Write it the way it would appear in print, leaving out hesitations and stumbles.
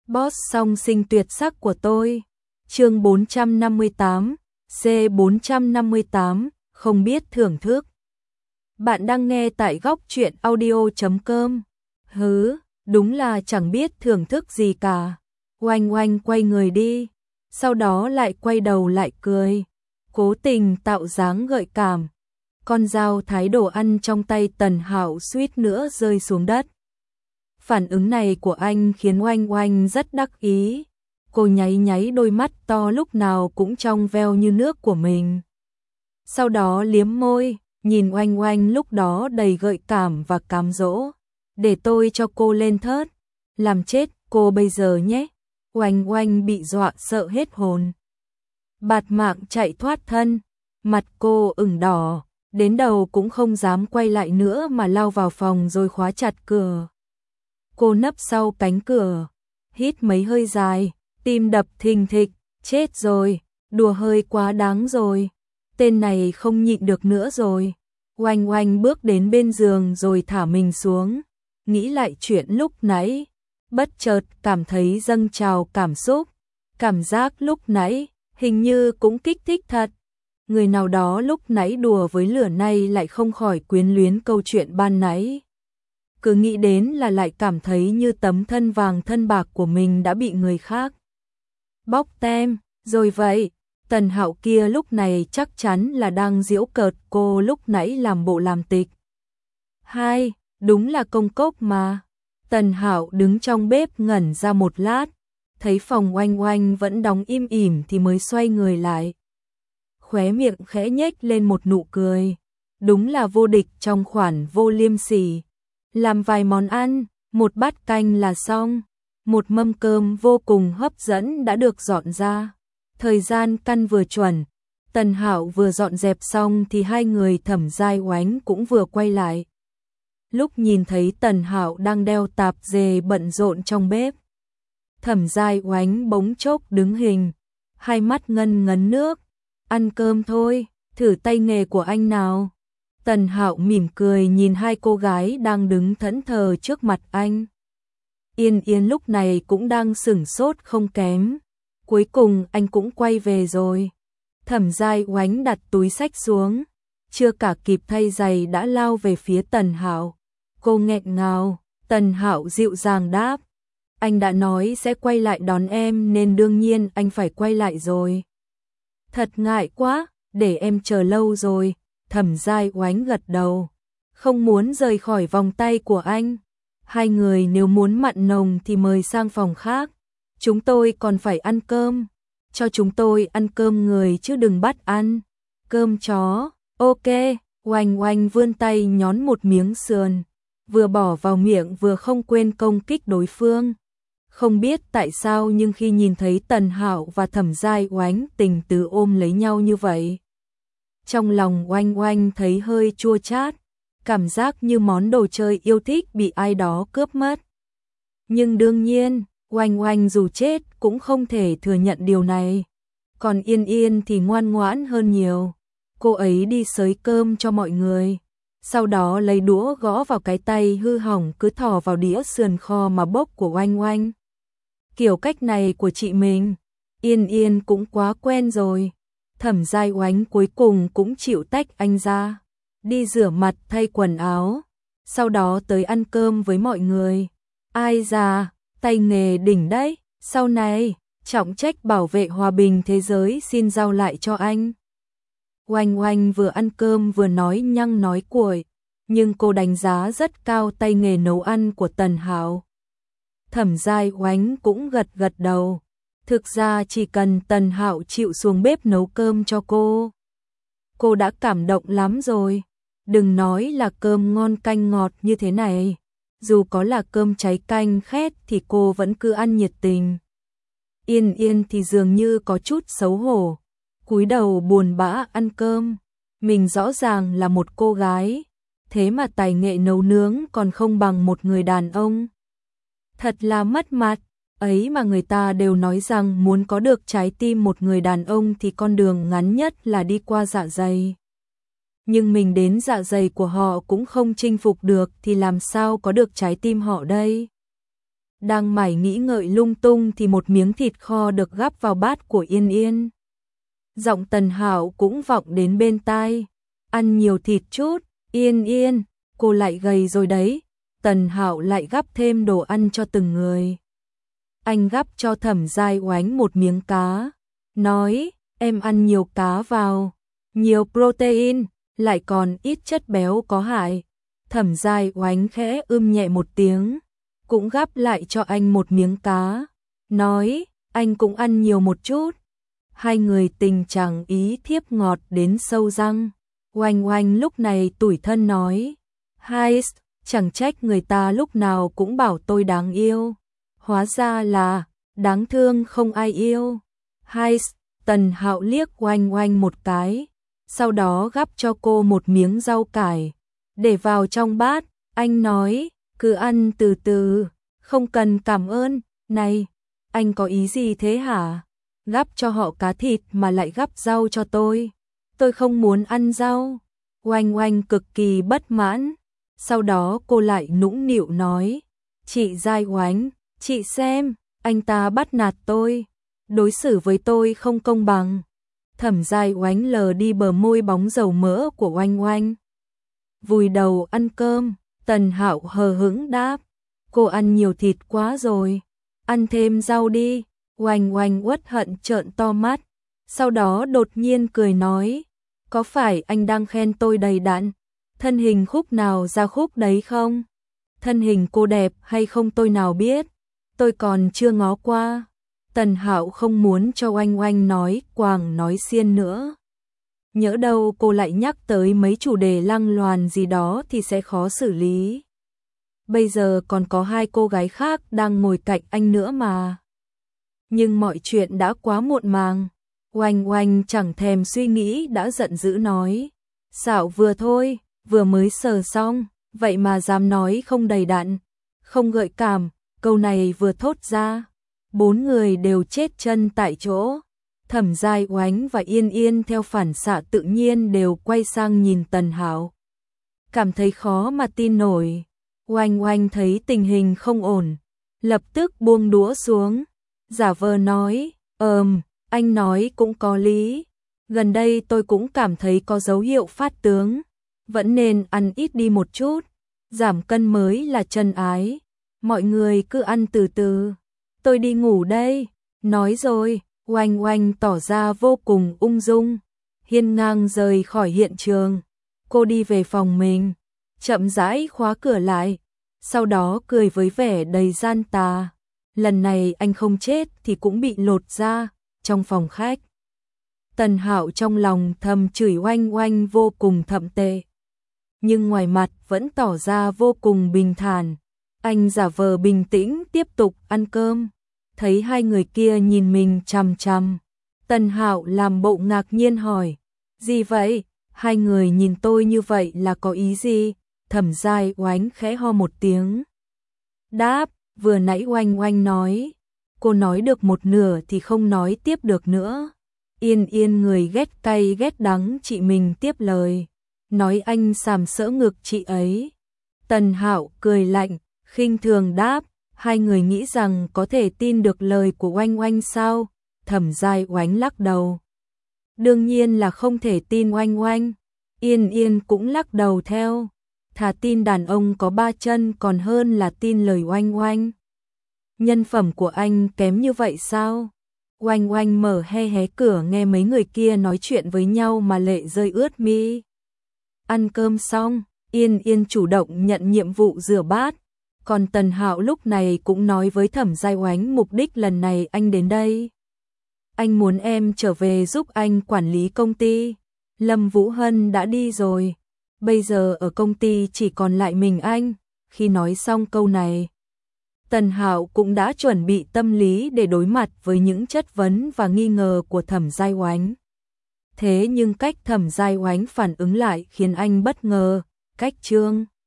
Boss song sinh tuyệt sắc của tôi. Chương 458, C458, không biết thưởng thức. Bạn đang nghe tại góc truyện audio.com. Đúng là chẳng biết thưởng thức gì cả. Oanh oanh quay người đi, sau đó lại quay đầu lại cười, cố tình tạo dáng gợi cảm. Con dao thái đồ ăn trong tay Tần Hạo suýt nữa rơi xuống đất. Phản ứng này của anh khiến Oanh Oanh rất đắc ý. Cô nháy nháy đôi mắt to lúc nào cũng trong veo như nước của mình. Sau đó liếm môi, nhìn Oanh Oanh lúc đó đầy gợi cảm và cám dỗ. Để tôi cho cô lên thớt, làm chết cô bây giờ nhé. Oanh Oanh bị dọa sợ hết hồn. Bạt mạng chạy thoát thân, mặt cô ửng đỏ, đến đầu cũng không dám quay lại nữa mà lao vào phòng rồi khóa chặt cửa. Cô nấp sau cánh cửa, hít mấy hơi dài, tim đập thình thịch, chết rồi, đùa hơi quá đáng rồi, tên này không nhịn được nữa rồi. Oanh Oanh bước đến bên giường rồi thả mình xuống, nghĩ lại chuyện lúc nãy, bất chợt cảm thấy dâng trào cảm xúc, cảm giác lúc nãy hình như cũng kích thích thật. Người nào đó lúc nãy đùa với lửa nay lại không khỏi quyến luyến câu chuyện ban nãy. Cứ nghĩ đến là lại cảm thấy như tấm thân vàng thân bạc của mình đã bị người khác bóc tem rồi vậy. Tần Hạo kia lúc này chắc chắn là đang giễu cợt cô lúc nãy làm bộ làm tịch. Đúng là công cốc mà. Tần Hạo đứng trong bếp ngẩn ra một lát, thấy phòng Oanh Oanh vẫn đóng im ỉm thì mới xoay người lại. Khóe miệng khẽ nhếch lên một nụ cười. Đúng là vô địch trong khoản vô liêm sỉ. Làm vài món ăn, một bát canh là xong. Một mâm cơm vô cùng hấp dẫn đã được dọn ra. Thời gian căn vừa chuẩn. Tần Hạo vừa dọn dẹp xong thì hai người Thẩm Giai Oánh cũng vừa quay lại. Lúc nhìn thấy Tần Hạo đang đeo tạp dề bận rộn trong bếp, Thẩm Giai Oánh bỗng chốc đứng hình, hai mắt ngân ngấn nước. Ăn cơm thôi, thử tay nghề của anh nào. Tần Hạo mỉm cười nhìn hai cô gái đang đứng thẫn thờ trước mặt anh. Yên Yên lúc này cũng đang sửng sốt không kém. Cuối cùng anh cũng quay về rồi. Thẩm Giai Oánh đặt túi xách xuống, chưa cả kịp thay giày đã lao về phía Tần Hạo. Cô nghẹn ngào. Tần Hạo dịu dàng đáp, anh đã nói sẽ quay lại đón em nên đương nhiên anh phải quay lại rồi. Thật ngại quá, để em chờ lâu rồi. Thẩm Giai Oánh gật đầu, không muốn rời khỏi vòng tay của anh. Hai người nếu muốn mặn nồng thì mời sang phòng khác. Chúng tôi còn phải ăn cơm. Cho chúng tôi ăn cơm người chứ đừng bắt ăn cơm chó. Ok. Oanh Oanh vươn tay nhón một miếng sườn, vừa bỏ vào miệng vừa không quên công kích đối phương. Không biết tại sao nhưng khi nhìn thấy Tần Hạo và Thẩm Giai Oánh tình tứ ôm lấy nhau như vậy, trong lòng Oanh Oanh thấy hơi chua chát, cảm giác như món đồ chơi yêu thích bị ai đó cướp mất. Nhưng đương nhiên, Oanh Oanh dù chết cũng không thể thừa nhận điều này. Còn Yên Yên thì ngoan ngoãn hơn nhiều. Cô ấy đi xới cơm cho mọi người, sau đó lấy đũa gõ vào cái tay hư hỏng cứ thò vào đĩa sườn kho mà bốc của Oanh Oanh. Kiểu cách này của chị mình, Yên Yên cũng quá quen rồi. Thẩm Giai Oánh cuối cùng cũng chịu tách anh ra, đi rửa mặt thay quần áo, sau đó tới ăn cơm với mọi người. Ai già, tay nghề đỉnh đấy, sau này, trọng trách bảo vệ hòa bình thế giới xin giao lại cho anh. Oanh Oanh vừa ăn cơm vừa nói nhăng nói cuội, nhưng cô đánh giá rất cao tay nghề nấu ăn của Tần Hạo. Thẩm Giai Oánh cũng gật gật đầu. Thực ra chỉ cần Tần Hạo chịu xuống bếp nấu cơm cho cô đã cảm động lắm rồi. Đừng nói là cơm ngon canh ngọt như thế này, dù có là cơm cháy canh khét thì cô vẫn cứ ăn nhiệt tình. Yên Yên thì dường như có chút xấu hổ, cúi đầu buồn bã ăn cơm. Mình rõ ràng là một cô gái, thế mà tài nghệ nấu nướng còn không bằng một người đàn ông. Thật là mất mặt. Ấy mà người ta đều nói rằng muốn có được trái tim một người đàn ông thì con đường ngắn nhất là đi qua dạ dày. Nhưng mình đến dạ dày của họ cũng không chinh phục được thì làm sao có được trái tim họ đây? Đang mải nghĩ ngợi lung tung thì một miếng thịt kho được gắp vào bát của Yên Yên. Giọng Tần Hạo cũng vọng đến bên tai. Ăn nhiều thịt chút, Yên Yên, cô lại gầy rồi đấy. Tần Hạo lại gắp thêm đồ ăn cho từng người. Anh gắp cho Thẩm Giai Oánh một miếng cá, nói, em ăn nhiều cá vào, nhiều protein, lại còn ít chất béo có hại. Thẩm Giai Oánh khẽ nhẹ một tiếng, cũng gắp lại cho anh một miếng cá, nói, anh cũng ăn nhiều một chút. Hai người tình chẳng ý thiếp ngọt đến sâu răng. Oanh Oanh lúc này tủi thân nói, hai, chẳng trách người ta lúc nào cũng bảo tôi đáng yêu. Hóa ra là đáng thương không ai yêu. Hai, Tần Hạo liếc Oanh Oanh một cái, sau đó gắp cho cô một miếng rau cải, để vào trong bát. Anh nói, cứ ăn từ từ, không cần cảm ơn. Này, anh có ý gì thế hả? Gắp cho họ cá thịt mà lại gắp rau cho tôi không muốn ăn rau. Oanh Oanh cực kỳ bất mãn. Sau đó cô lại nũng nịu nói, chị Giai Oánh, chị xem, anh ta bắt nạt tôi, đối xử với tôi không công bằng. Thẩm Giai Oánh lờ đi bờ môi bóng dầu mỡ của Oanh Oanh. Vùi đầu ăn cơm. Tần Hạo hờ hững đáp, cô ăn nhiều thịt quá rồi, ăn thêm rau đi. Oanh Oanh uất hận trợn to mắt, sau đó đột nhiên cười nói, có phải anh đang khen tôi đầy đặn, thân hình khúc nào ra khúc đấy không? Thân hình cô đẹp hay không tôi nào biết, tôi còn chưa ngó qua. Tần Hạo không muốn cho Oanh Oanh nói quàng nói xiên nữa. Nhỡ đâu cô lại nhắc tới mấy chủ đề lăng loàn gì đó thì sẽ khó xử lý. Bây giờ còn có hai cô gái khác đang ngồi cạnh anh nữa mà. Nhưng mọi chuyện đã quá muộn màng. Oanh Oanh chẳng thèm suy nghĩ đã giận dữ nói, xạo vừa thôi, vừa mới sờ xong, vậy mà dám nói không đầy đặn, không gợi cảm. Câu này vừa thốt ra, bốn người đều chết chân tại chỗ. Thẩm Giai Oánh và Yên Yên theo phản xạ tự nhiên đều quay sang nhìn Tần Hạo, cảm thấy khó mà tin nổi. Oanh Oanh thấy tình hình không ổn, lập tức buông đũa xuống, giả vờ nói, anh nói cũng có lý, gần đây tôi cũng cảm thấy có dấu hiệu phát tướng, vẫn nên ăn ít đi một chút, giảm cân mới là chân ái, mọi người cứ ăn từ từ, tôi đi ngủ đây. Nói rồi, Oanh Oanh tỏ ra vô cùng ung dung, hiên ngang rời khỏi hiện trường. Cô đi về phòng mình, chậm rãi khóa cửa lại, sau đó cười với vẻ đầy gian tà. Lần này anh không chết thì cũng bị lột ra. Trong phòng khách, Tần Hạo trong lòng thầm chửi Oanh Oanh vô cùng thậm tệ, nhưng ngoài mặt vẫn tỏ ra vô cùng bình thản. Anh giả vờ bình tĩnh tiếp tục ăn cơm. Thấy hai người kia nhìn mình chằm chằm, Tần Hạo làm bộ ngạc nhiên hỏi, gì vậy? Hai người nhìn tôi như vậy là có ý gì? Thẩm Giai Oánh khẽ ho một tiếng, đáp, vừa nãy Oanh Oanh nói, cô nói được một nửa thì không nói tiếp được nữa. Yên Yên người ghét cay ghét đắng chị mình tiếp lời, nói anh sàm sỡ ngực chị ấy. Tần Hạo cười lạnh, khinh thường đáp, hai người nghĩ rằng có thể tin được lời của Oanh Oanh sao? Thẩm Giai Oánh lắc đầu, đương nhiên là không thể tin Oanh Oanh. Yên Yên cũng lắc đầu theo, thà tin đàn ông có ba chân còn hơn là tin lời Oanh Oanh. Nhân phẩm của anh kém như vậy sao? Oanh Oanh mở hé cửa nghe mấy người kia nói chuyện với nhau mà lệ rơi ướt mi. Ăn cơm xong, Yên Yên chủ động nhận nhiệm vụ rửa bát, còn Tần Hạo lúc này cũng nói với Thẩm Giai Oánh mục đích lần này anh đến đây. Anh muốn em trở về giúp anh quản lý công ty. Lâm Vũ Hân đã đi rồi, bây giờ ở công ty chỉ còn lại mình anh. Khi nói xong câu này, Tần Hạo cũng đã chuẩn bị tâm lý để đối mặt với những chất vấn và nghi ngờ của Thẩm Giai Oánh. Thế nhưng cách Thẩm Giai Oánh phản ứng lại khiến anh bất ngờ, cách chương